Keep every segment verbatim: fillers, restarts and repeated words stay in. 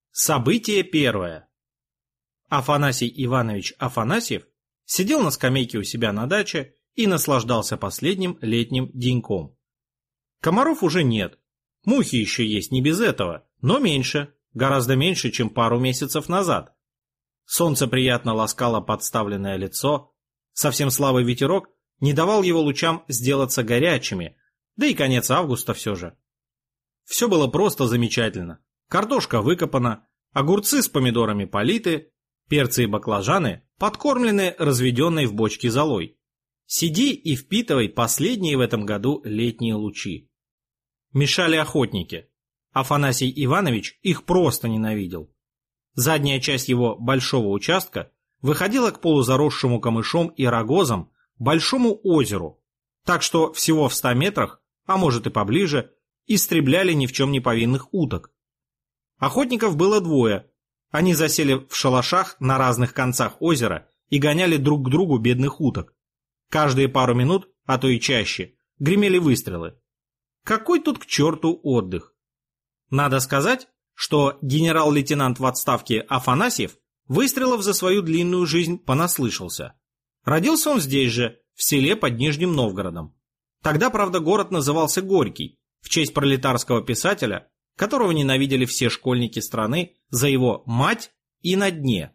Событие первое. Афанасий Иванович Афанасьев сидел на скамейке у себя на даче и наслаждался последним летним деньком. Комаров уже нет, мухи еще есть не без этого, но меньше, гораздо меньше, чем пару месяцев назад. Солнце приятно ласкало подставленное лицо, совсем слабый ветерок не давал его лучам сделаться горячими, да и конец августа все же. Все было просто замечательно. Картошка выкопана, огурцы с помидорами политы, перцы и баклажаны подкормлены разведенной в бочке золой. Сиди и впитывай последние в этом году летние лучи. Мешали охотники. Афанасий Иванович их просто ненавидел. Задняя часть его большого участка выходила к полузаросшему камышом и рогозам большому озеру, так что всего в ста метрах, а может и поближе, истребляли ни в чем не повинных уток. Охотников было двое. Они засели в шалашах на разных концах озера и гоняли друг к другу бедных уток. Каждые пару минут, а то и чаще, гремели выстрелы. Какой тут к черту отдых? Надо сказать, что генерал-лейтенант в отставке Афанасьев выстрелов за свою длинную жизнь понаслышался. Родился он здесь же, в селе под Нижним Новгородом. Тогда, правда, город назывался Горький, в честь пролетарского писателя, которого ненавидели все школьники страны за его «Мать» и «На дне».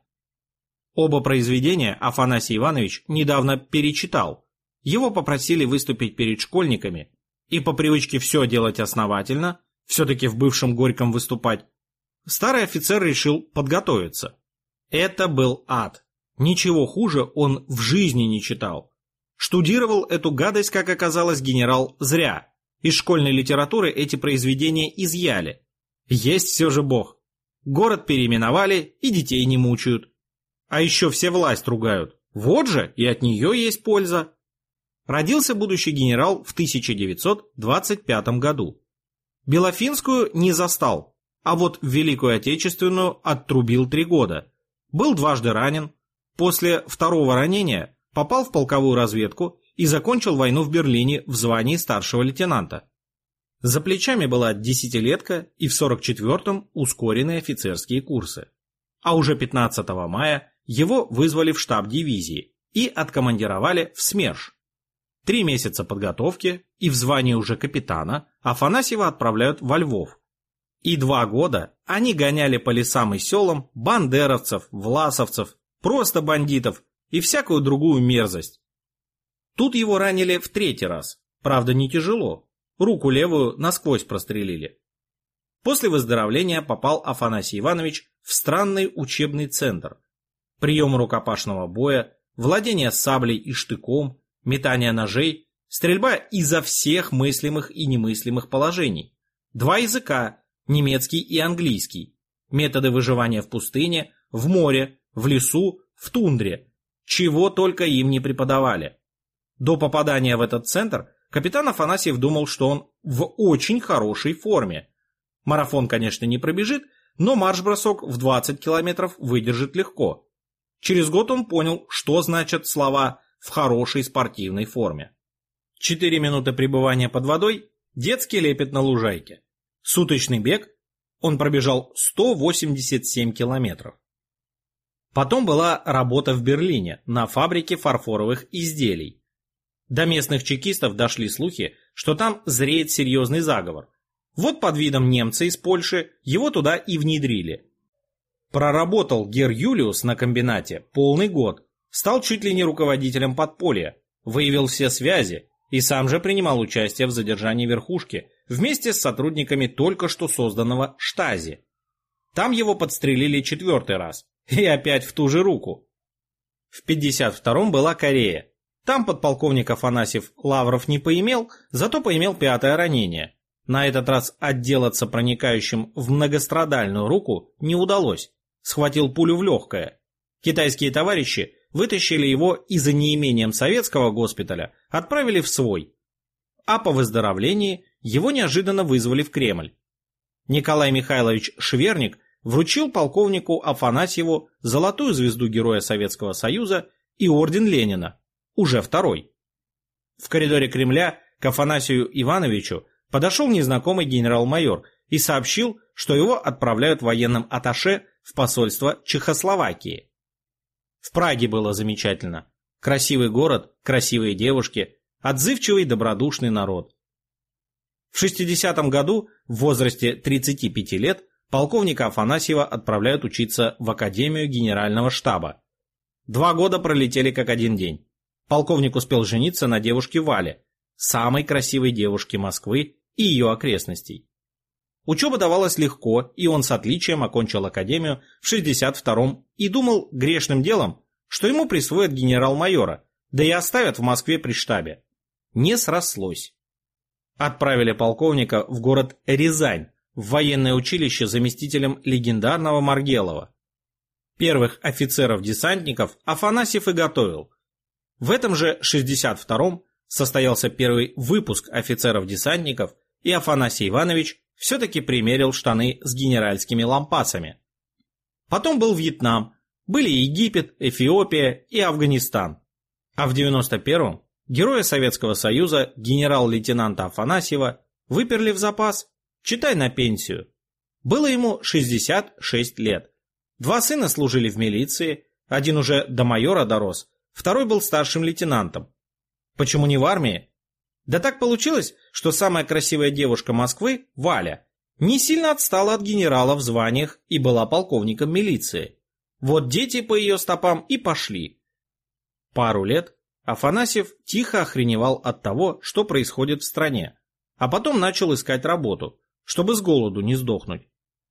Оба произведения Афанасий Иванович недавно перечитал. Его попросили выступить перед школьниками, и по привычке все делать основательно, все-таки в бывшем Горьком выступать, старый офицер решил подготовиться. Это был ад. Ничего хуже он в жизни не читал. Штудировал эту гадость, как оказалось, генерал зря. Из школьной литературы эти произведения изъяли. Есть все же Бог. Город переименовали и детей не мучают. А еще все власть ругают. Вот же, и от нее есть польза. Родился будущий генерал в тысяча девятьсот двадцать пятом году. Белофинскую не застал, а вот Великую Отечественную оттрубил три года. Был дважды ранен. После второго ранения попал в полковую разведку и закончил войну в Берлине в звании старшего лейтенанта. За плечами была десятилетка и в сорок четвёртом ускоренные офицерские курсы. А уже пятнадцатого мая его вызвали в штаб дивизии и откомандировали в СМЕРШ. Три месяца подготовки, и в звании уже капитана Афанасьева отправляют во Львов. И два года они гоняли по лесам и селам бандеровцев, власовцев, просто бандитов и всякую другую мерзость. Тут его ранили в третий раз, правда не тяжело, руку левую насквозь прострелили. После выздоровления попал Афанасий Иванович в странный учебный центр. Прием рукопашного боя, владение саблей и штыком, метание ножей, стрельба изо всех мыслимых и немыслимых положений. Два языка, немецкий и английский, методы выживания в пустыне, в море, в лесу, в тундре, чего только им не преподавали. До попадания в этот центр капитан Афанасьев думал, что он в очень хорошей форме. Марафон, конечно, не пробежит, но марш-бросок в двадцать километров выдержит легко. Через год он понял, что значат слова «в хорошей спортивной форме». Четыре минуты пребывания под водой, детский лепет на лужайке. Суточный бег, он пробежал сто восемьдесят семь километров. Потом была работа в Берлине на фабрике фарфоровых изделий. До местных чекистов дошли слухи, что там зреет серьезный заговор. Вот под видом немца из Польши его туда и внедрили. Проработал гер Юлиус на комбинате полный год, стал чуть ли не руководителем подполья, выявил все связи и сам же принимал участие в задержании верхушки вместе с сотрудниками только что созданного Штази. Там его подстрелили четвертый раз, и опять в ту же руку. В пятьдесят втором была Корея. Там подполковник Афанасьев лавров не поимел, зато поимел пятое ранение. На этот раз отделаться проникающим в многострадальную руку не удалось. Схватил пулю в легкое. Китайские товарищи вытащили его и за неимением советского госпиталя отправили в свой. А по выздоровлении его неожиданно вызвали в Кремль. Николай Михайлович Шверник вручил полковнику Афанасьеву золотую звезду Героя Советского Союза и орден Ленина, уже второй. В коридоре Кремля к Афанасию Ивановичу подошел незнакомый генерал-майор и сообщил, что его отправляют военным атташе в посольство Чехословакии. В Праге было замечательно. Красивый город, красивые девушки, отзывчивый добродушный народ. В шестидесятом году, в возрасте тридцати пяти лет, полковника Афанасьева отправляют учиться в Академию Генерального штаба. Два года пролетели как один день. Полковник успел жениться на девушке Вале, самой красивой девушке Москвы и ее окрестностей. Учеба давалась легко, и он с отличием окончил академию в шестьдесят втором и думал грешным делом, что ему присвоят генерал-майора, да и оставят в Москве при штабе. Не срослось. Отправили полковника в город Рязань, в военное училище заместителем легендарного Маргелова. Первых офицеров-десантников Афанасьев и готовил. В этом же шестьдесят втором состоялся первый выпуск офицеров-десантников, и Афанасий Иванович все-таки примерил штаны с генеральскими лампасами. Потом был Вьетнам, были Египет, Эфиопия и Афганистан. А в девяносто первом героя Советского Союза генерал-лейтенанта Афанасьева выперли в запас, читай на пенсию. Было ему шестьдесят шесть лет. Два сына служили в милиции, один уже до майора дорос, второй был старшим лейтенантом. Почему не в армии? Да так получилось, что самая красивая девушка Москвы, Валя, не сильно отстала от генерала в званиях и была полковником милиции. Вот дети по ее стопам и пошли. Пару лет Афанасьев тихо охреневал от того, что происходит в стране, а потом начал искать работу, чтобы с голоду не сдохнуть.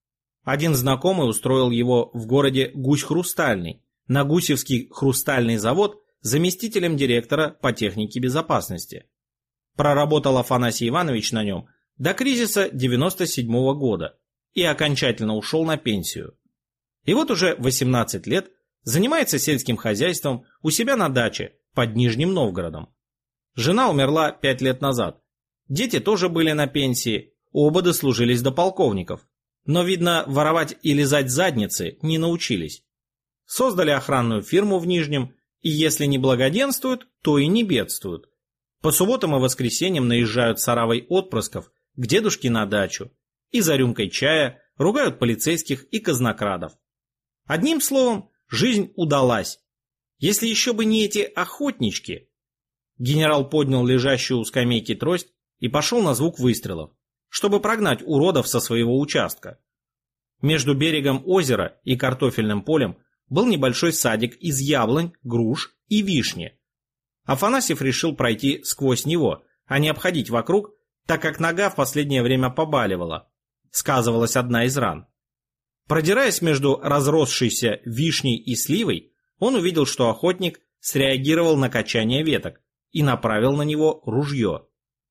Один знакомый устроил его в городе Гусь-Хрустальный, на Гусевский хрустальный завод заместителем директора по технике безопасности. Проработал Афанасий Иванович на нем до кризиса девяносто седьмого года и окончательно ушел на пенсию. И вот уже восемнадцать лет занимается сельским хозяйством у себя на даче под Нижним Новгородом. Жена умерла пять лет назад. Дети тоже были на пенсии, оба дослужились до полковников. Но, видно, воровать и лизать задницы не научились. Создали охранную фирму в Нижнем, и если не благоденствуют, то и не бедствуют. По субботам и воскресеньям наезжают с оравой отпрысков к дедушке на дачу и за рюмкой чая ругают полицейских и казнокрадов. Одним словом, жизнь удалась. Если еще бы не эти охотнички. Генерал поднял лежащую у скамейки трость и пошел на звук выстрелов, чтобы прогнать уродов со своего участка. Между берегом озера и картофельным полем был небольшой садик из яблонь, груш и вишни. Афанасьев решил пройти сквозь него, а не обходить вокруг, так как нога в последнее время побаливала. Сказывалась одна из ран. Продираясь между разросшейся вишней и сливой, он увидел, что охотник среагировал на качание веток и направил на него ружье.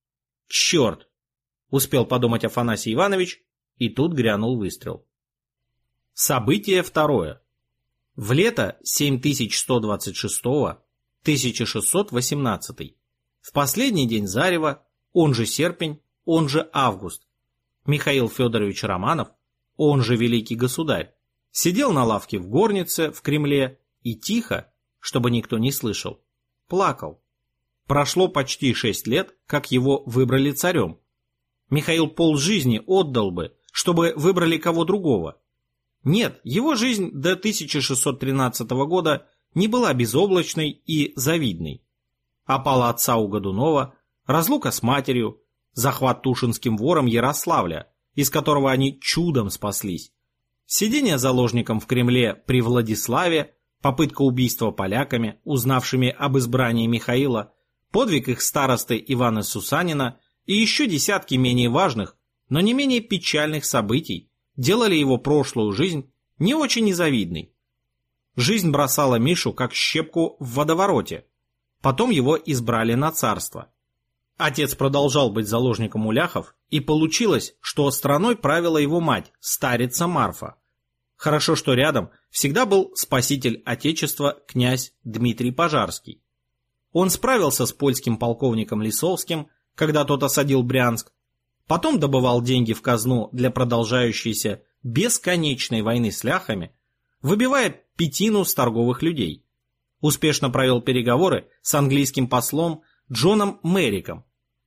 «Черт!» — успел подумать Афанасий Иванович, и тут грянул выстрел. Событие второе. В лето семь тысяч сто двадцать шестого — тысяча шестьсот восемнадцатый. В последний день зарева, он же серпень, он же август, Михаил Федорович Романов, он же великий государь, сидел на лавке в горнице в Кремле и тихо, чтобы никто не слышал, плакал. Прошло почти шесть лет, как его выбрали царем. Михаил полжизни отдал бы, чтобы выбрали кого другого. Нет, его жизнь до тысяча шестьсот тринадцатого года не была безоблачной и завидной. Опала отца у Годунова, разлука с матерью, захват тушинским вором Ярославля, из которого они чудом спаслись, сидение заложником в Кремле при Владиславе, попытка убийства поляками, узнавшими об избрании Михаила, подвиг их старосты Ивана Сусанина и еще десятки менее важных, но не менее печальных событий делали его прошлую жизнь не очень незавидной. Жизнь бросала Мишу как щепку в водовороте. Потом его избрали на царство. Отец продолжал быть заложником у ляхов, и получилось, что страной правила его мать, старица Марфа. Хорошо, что рядом всегда был спаситель Отечества князь Дмитрий Пожарский. Он справился с польским полковником Лисовским, когда тот осадил Брянск, потом добывал деньги в казну для продолжающейся бесконечной войны с ляхами, выбивая пятину с торговых людей. Успешно провел переговоры с английским послом Джоном Мериком,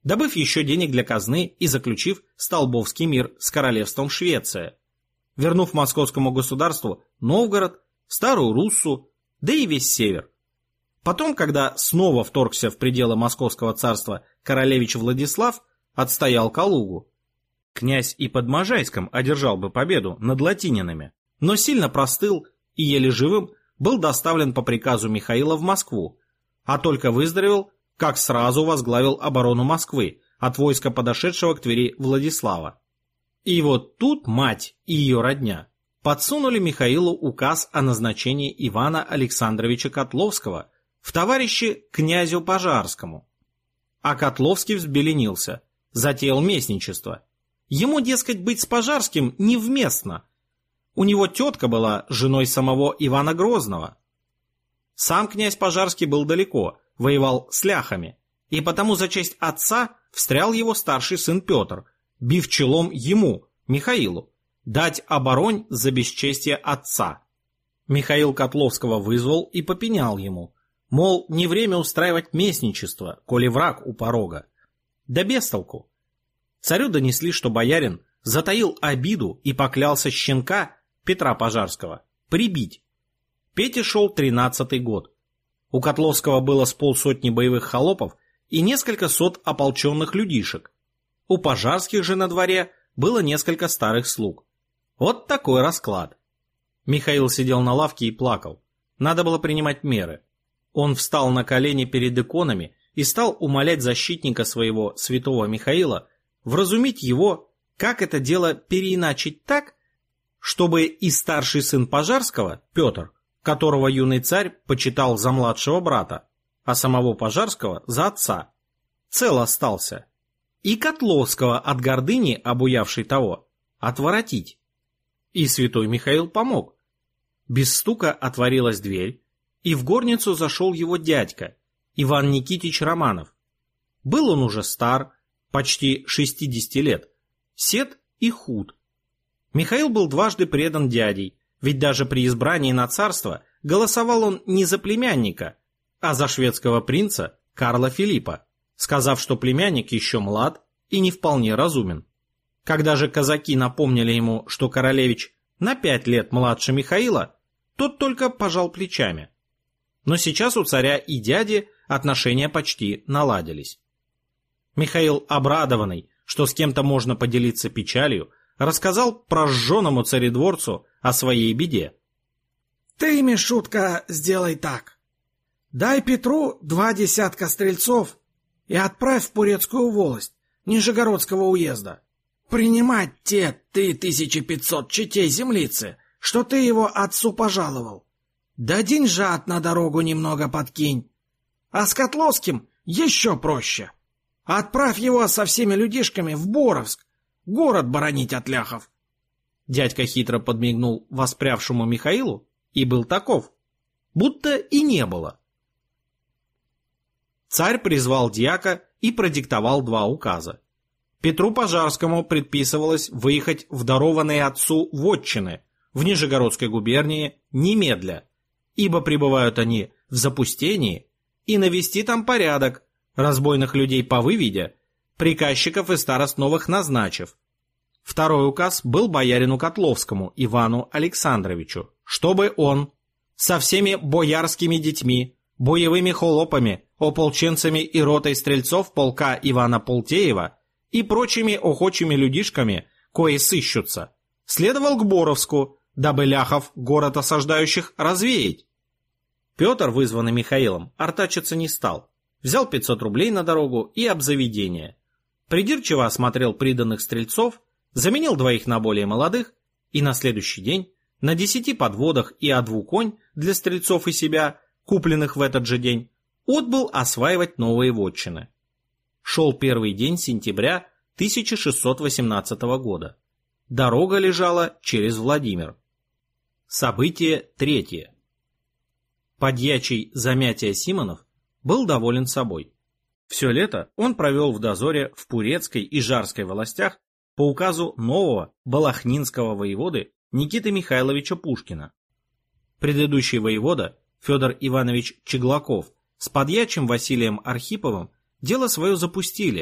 добыв еще денег для казны и заключив Столбовский мир с королевством Швеция, вернув московскому государству Новгород, Старую Руссу, да и весь север. Потом, когда снова вторгся в пределы Московского царства королевич Владислав, отстоял Калугу. Князь и под Можайском одержал бы победу над латининами, но сильно простыл и еле живым был доставлен по приказу Михаила в Москву, а только выздоровел, как сразу возглавил оборону Москвы от войска подошедшего к Твери Владислава. И вот тут мать и ее родня подсунули Михаилу указ о назначении Ивана Александровича Котловского в товарищи князю Пожарскому. А Котловский взбеленился, затеял местничество. Ему, дескать, быть с Пожарским невместно. У него тетка была женой самого Ивана Грозного. Сам князь Пожарский был далеко, воевал с ляхами, и потому за честь отца встрял его старший сын Петр, бив челом ему, Михаилу, дать оборонь за бесчестие отца. Михаил Котловского вызвал и попенял ему, мол, не время устраивать местничество, коли враг у порога. Да без толку. Царю донесли, что боярин затаил обиду и поклялся щенка Петра Пожарского прибить. Пете шел тринадцатый год. У Котловского было с полсотни боевых холопов и несколько сот ополченных людишек. У Пожарских же на дворе было несколько старых слуг. Вот такой расклад. Михаил сидел на лавке и плакал. Надо было принимать меры. Он встал на колени перед иконами и стал умолять защитника своего, святого Михаила, вразумить его, как это дело переиначить так, чтобы и старший сын Пожарского, Петр, которого юный царь почитал за младшего брата, а самого Пожарского за отца, цел остался, и Котловского от гордыни, обуявшей того, отворотить. И святой Михаил помог. Без стука отворилась дверь, и в горницу зашел его дядька, Иван Никитич Романов. Был он уже стар, почти шестидесяти лет, сед и худ. Михаил был дважды предан дядей, ведь даже при избрании на царство голосовал он не за племянника, а за шведского принца Карла Филиппа, сказав, что племянник еще млад и не вполне разумен. Когда же казаки напомнили ему, что королевич на пять лет младше Михаила, тот только пожал плечами. Но сейчас у царя и дяди отношения почти наладились. Михаил, обрадованный, что с кем-то можно поделиться печалью, рассказал прожженному царедворцу о своей беде. «Ты, Мишутка, сделай так. Дай Петру два десятка стрельцов и отправь в Пурецкую волость Нижегородского уезда. Принимать те ты тысячи пятьсот четей землицы, что ты его отцу пожаловал. Да деньжат на дорогу немного подкинь. А с Котловским еще проще. Отправь его со всеми людишками в Боровск, город боронить от ляхов». Дядька хитро подмигнул воспрявшему Михаилу и был таков, будто и не было. Царь призвал дьяка и продиктовал два указа. Петру Пожарскому предписывалось выехать в дарованные отцу вотчины в Нижегородской губернии немедля, ибо пребывают они в запустении, и навести там порядок, разбойных людей повыведя, приказчиков и старост новых назначив. Второй указ был боярину Котловскому Ивану Александровичу, чтобы он со всеми боярскими детьми, боевыми холопами, ополченцами и ротой стрельцов полка Ивана Полтеева и прочими охочими людишками, кои сыщутся, следовал к Боровску, дабы ляхов, город осаждающих, развеять. Петр, вызванный Михаилом, артачиться не стал. Взял пятьсот рублей на дорогу и обзаведение. Придирчиво осмотрел приданных стрельцов, заменил двоих на более молодых, и на следующий день на десяти подводах и о двух конь для стрельцов и себя, купленных в этот же день, отбыл осваивать новые вотчины. Шел первый день сентября тысяча шестьсот восемнадцатого года. Дорога лежала через Владимир. Событие третье. Подьячий Замятия Симонов был доволен собой. Все лето он провел в дозоре в Пурецкой и Жарской волостях по указу нового балахнинского воеводы Никиты Михайловича Пушкина. Предыдущий воевода Федор Иванович Чеглаков с подьячим Василием Архиповым дело свое запустили,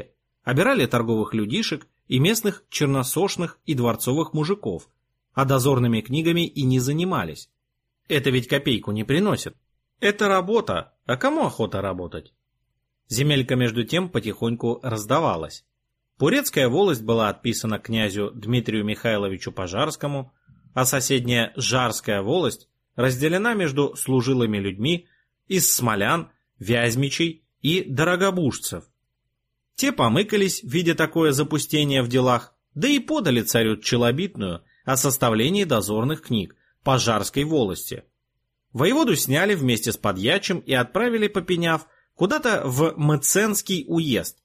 обирали торговых людишек и местных черносошных и дворцовых мужиков, а дозорными книгами и не занимались. Это ведь копейку не приносит. Это работа, а кому охота работать? Земелька между тем потихоньку раздавалась. Пурецкая волость была отписана князю Дмитрию Михайловичу Пожарскому, а соседняя Жарская волость разделена между служилыми людьми из смолян, вязьмичей и дорогобужцев. Те помыкались, видя такое запустение в делах, да и подали царю челобитную о составлении дозорных книг по Жарской волости. Воеводу сняли вместе с подьячим и отправили, попеняв, куда-то в Мценский уезд.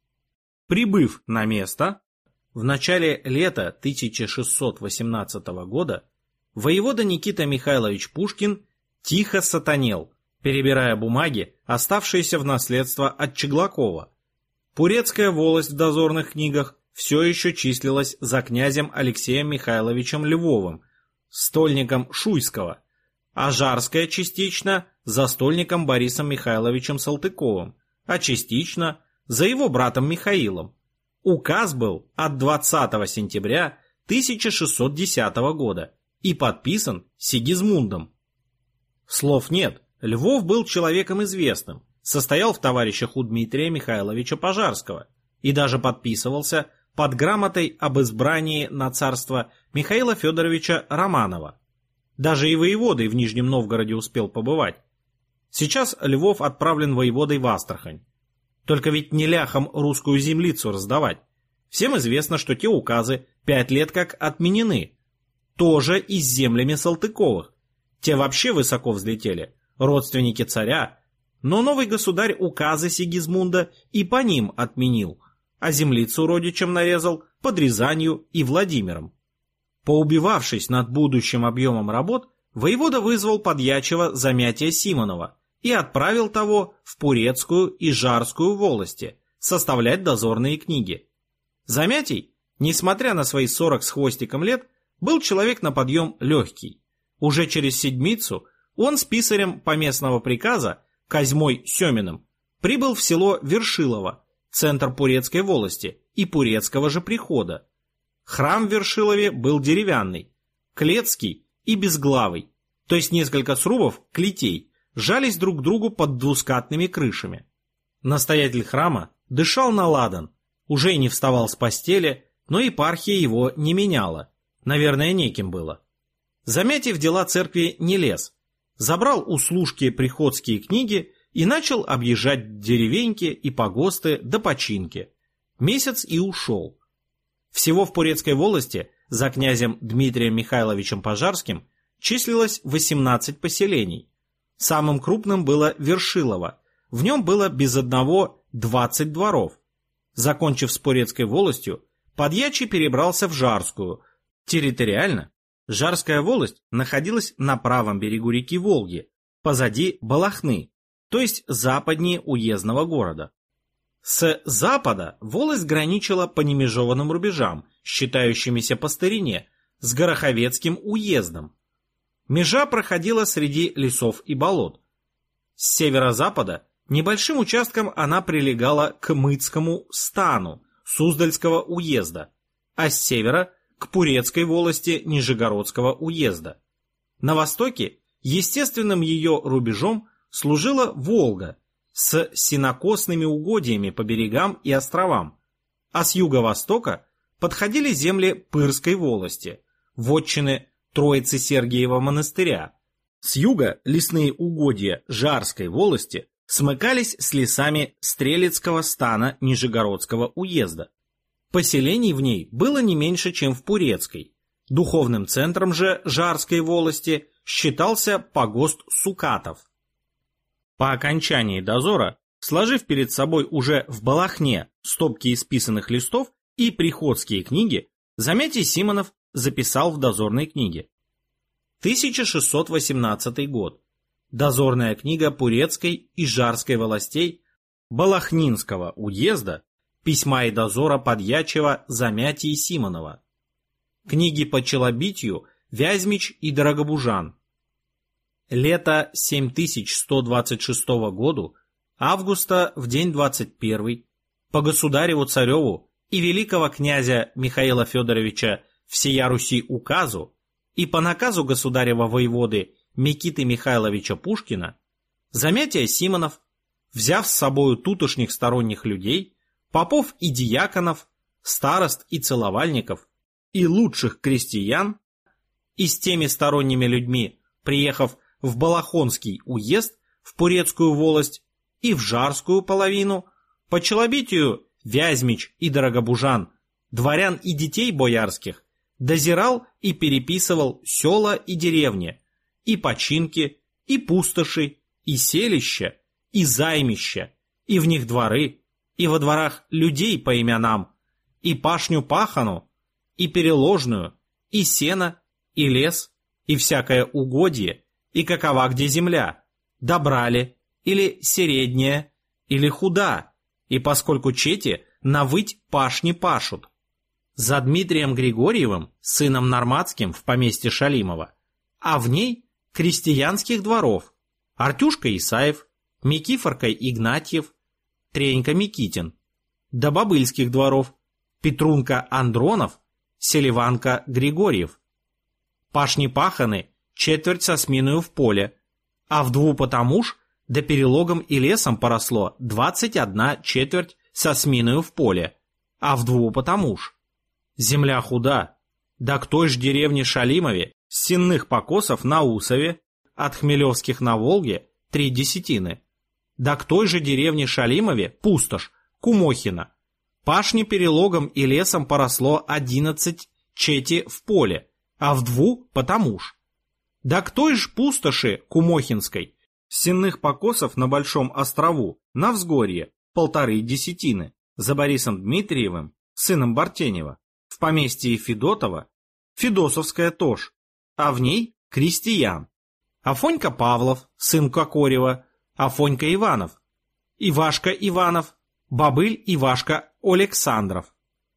Прибыв на место, в начале лета тысяча шестьсот восемнадцатого года воевода Никита Михайлович Пушкин тихо сатанел, перебирая бумаги, оставшиеся в наследство от Чеглакова. Пурецкая волость в дозорных книгах все еще числилась за князем Алексеем Михайловичем Львовым, стольником Шуйского, а Жарская частично за стольником Борисом Михайловичем Салтыковым, а частично за его братом Михаилом. Указ был от двадцатого сентября тысяча шестьсот десятого года и подписан Сигизмундом. Слов нет, Львов был человеком известным, состоял в товарищах у Дмитрия Михайловича Пожарского и даже подписывался под грамотой об избрании на царство Михаила Федоровича Романова. Даже и воеводой в Нижнем Новгороде успел побывать. Сейчас Львов отправлен воеводой в Астрахань. Только ведь не ляхам русскую землицу раздавать. Всем известно, что те указы пять лет как отменены. Тоже и с землями Салтыковых. Те вообще высоко взлетели, родственники царя. Но новый государь указы Сигизмунда и по ним отменил, а землицу родичам нарезал под Рязанью и Владимиром. Поубивавшись над будущим объемом работ, воевода вызвал подьячего Замятия Симонова и отправил того в Пурецкую и Жарскую волости составлять дозорные книги. Замятий, несмотря на свои сорок с хвостиком лет, был человек на подъем легкий. Уже через седмицу он с писарем поместного приказа Козьмой Семиным прибыл в село Вершилово, центр Пурецкой волости и Пурецкого же прихода. Храм в Вершилове был деревянный, клетский и безглавый, то есть несколько срубов клетей жались друг к другу под двускатными крышами. Настоятель храма дышал на ладан, уже и не вставал с постели, но епархия его не меняла, наверное, неким было. Замятий в дела церкви не лез, забрал у служки приходские книги и начал объезжать деревеньки и погосты до починки. Месяц и ушел. Всего в Пурецкой волости за князем Дмитрием Михайловичем Пожарским числилось восемнадцать поселений. Самым крупным было Вершилово, в нем было без одного двадцать дворов. Закончив с Пурецкой волостью, подьячий перебрался в Жарскую. Территориально Жарская волость находилась на правом берегу реки Волги, позади Балахны, то есть западнее уездного города. С запада волость граничила по немежованным рубежам, считающимися по старине, с Гороховецким уездом. Межа проходила среди лесов и болот. С северо-запада небольшим участком она прилегала к Мыцкому стану Суздальского уезда, а с севера – к Пурецкой волости Нижегородского уезда. На востоке естественным ее рубежом служила Волга с сенокосными угодьями по берегам и островам, а с юго-востока подходили земли Пырской волости, вотчины Троицы-Сергиева монастыря. С юга лесные угодья Жарской волости смыкались с лесами Стрелецкого стана Нижегородского уезда. Поселений в ней было не меньше, чем в Пурецкой. Духовным центром же Жарской волости считался погост Сукатов. По окончании дозора, сложив перед собой уже в Балахне стопки исписанных листов и приходские книги, Замятий Симонов записал в дозорной книге. тысяча шестьсот восемнадцатый год. Дозорная книга Пурецкой и Жарской волостей Балахнинского уезда, письма и дозора подьячего Замятии Симонова. Книги по челобитию Вязьмич и Дорогобужан. Лето семь тысяч сто двадцать шестого году, августа в день двадцать первый, по государеву-цареву и великого князя Михаила Федоровича всея Руси указу и по наказу государева воеводы Микиты Михайловича Пушкина, Замятия Симонов, взяв с собою тутошних сторонних людей, попов и диаконов, старост и целовальников, и лучших крестьян, и с теми сторонними людьми, приехав в Балахонский уезд, в Пурецкую волость и в Жарскую половину, по челобитию Вязьмич и Дорогобужан, дворян и детей боярских, дозирал и переписывал села и деревни, и починки, и пустоши, и селища, и займища, и в них дворы, и во дворах людей по именам, и пашню пахану, и переложную, и сено, и лес, и всякое угодье, и какова где земля, добра ли, или середняя, или худа, и поскольку чети навыть пашни пашут. За Дмитрием Григорьевым, сыном Норматским в поместье Шалимова, а в ней крестьянских дворов, Артюшка Исаев, Микифорка Игнатьев, Тренька Микитин, до бобыльских дворов, Петрунка Андронов, Селиванка Григорьев. Пашни паханы четверть со сминою в поле, а в дву потомуж да перелогом и лесом поросло двадцать одна четверть со сминою в поле, а в дву потомуж. Земля худа, да к той ж деревне Шалимове, с сенных покосов на Усове, от Хмелевских на Волге три десятины, да к той же деревне Шалимове пустошь, Кумохина. Пашни перелогом и лесом поросло одиннадцать чети в поле, а в дву потомуж. Да к той же пустоши Кумохинской, с сенных покосов на Большом острову, на взгорье, полторы десятины, за Борисом Дмитриевым, сыном Бартенева, в поместье Федотова, Федосовская тож, а в ней крестьян. Афонька Павлов, сын Кокорева, Афонька Иванов, Ивашка Иванов, Бобыль Ивашка Александров.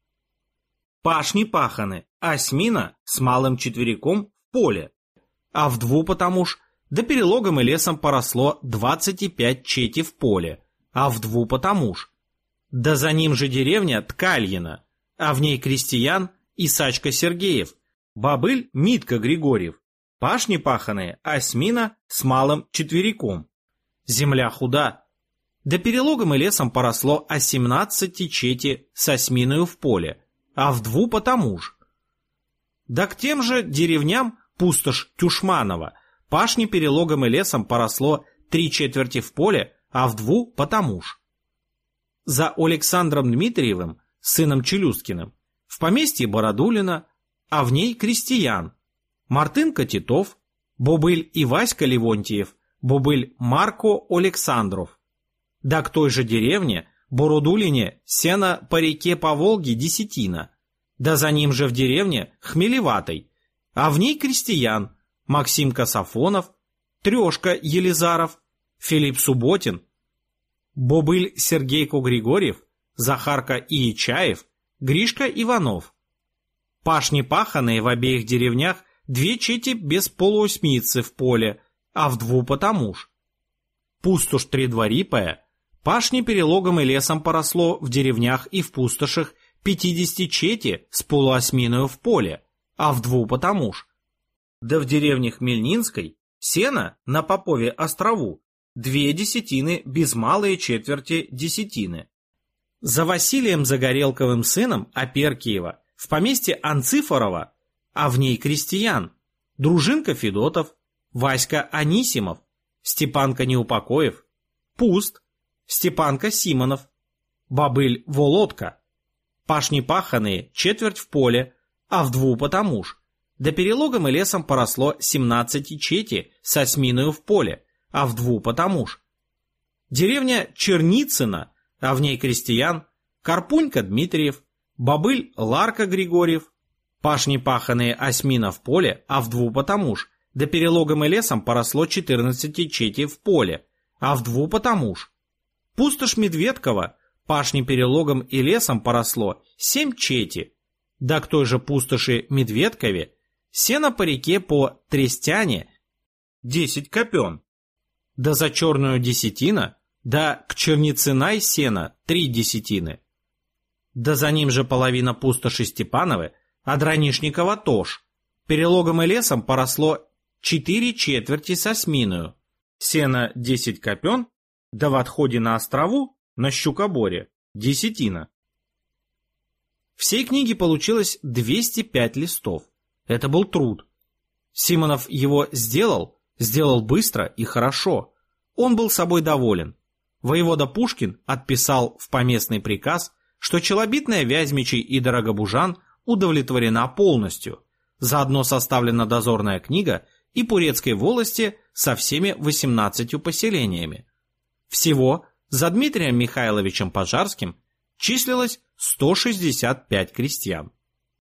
Пашни паханы, осьмина с малым четвериком в поле, а в дву потому ж, да перелогом и лесом поросло двадцать пять чети в поле, а в дву потому ж. Да за ним же деревня Ткальина, а в ней крестьян Исачка Сергеев, Бобыль Митка Григорьев. Пашни паханые, осьмина с малым четвериком. Земля худа. Да перелогом и лесом поросло о семнадцати чети с осьминою в поле, а в дву потому ж. Да к тем же деревням пустошь Тюшманова, пашни перелогом и лесом поросло три четверти в поле, а в дву потому ж. За Александром Дмитриевым, сыном Челюскиным, в поместье Бородулина, а в ней крестьян. Мартынка Титов, Бобыль и Васька Левонтьев, Бобыль Марко Александров. Да к той же деревне, Бородулине, сено по реке по Волге десятина, да за ним же в деревне Хмелеватой, а в ней крестьян Максимка Сафонов, Трешка Елизаров, Филипп Субботин, Бобыль Сергейко Григорьев, Захарка Иичаев, Гришка Иванов. Пашни паханые в обеих деревнях две чети без полуосьмицы в поле, а в дву потому ж. Пустошь Тридворипая, пашни перелогом и лесом поросло в деревнях и в пустошах пятидесяти чети с полуосьминою в поле, а в дву потому ж. Да в деревне Хмельнинской сено на Попове острову две десятины без малые четверти десятины. За Василием Загорелковым сыном Аперкиева в поместье Анцифорова, а в ней крестьян, Дружинка Федотов, Васька Анисимов, Степанка Неупокоев, Пуст, Степанка Симонов, Бобыль Володка. Пашни паханые четверть в поле, а в дву потому ж. Да перелогом и лесом поросло семнадцати чети с осьминою в поле, а в дву потому ж. Деревня Черницына, а в ней крестьян, Карпунька Дмитриев, Бобыль Ларка Григорьев. Пашни паханые осьмина в поле, а в дву потому ж. Да перелогом и лесом поросло четырнадцати чети в поле, а в дву потому ж. Пустошь Медведкова, пашни перелогом и лесом поросло семь чети. Да к той же пустоши Медведкове сено по реке по Трестяне десять копен. Да за черную десятина да к Черницынай сена три десятины. Да за ним же половина пустоши Степановы, а Дранишникова тоже. Перелогом и лесом поросло четыре четверти со сминою, сено десять копен, да в отходе на острову, на Щукоборе, десятина. Всей книги получилось двести пять листов. Это был труд. Симонов его сделал, сделал быстро и хорошо. Он был собой доволен. Воевода Пушкин отписал в поместный приказ, что челобитная Вязьмичей и Дорогобужан удовлетворена полностью. Заодно составлена дозорная книга и Пурецкой волости со всеми восемнадцатью поселениями. Всего за Дмитрием Михайловичем Пожарским числилось сто шестьдесят пять крестьян.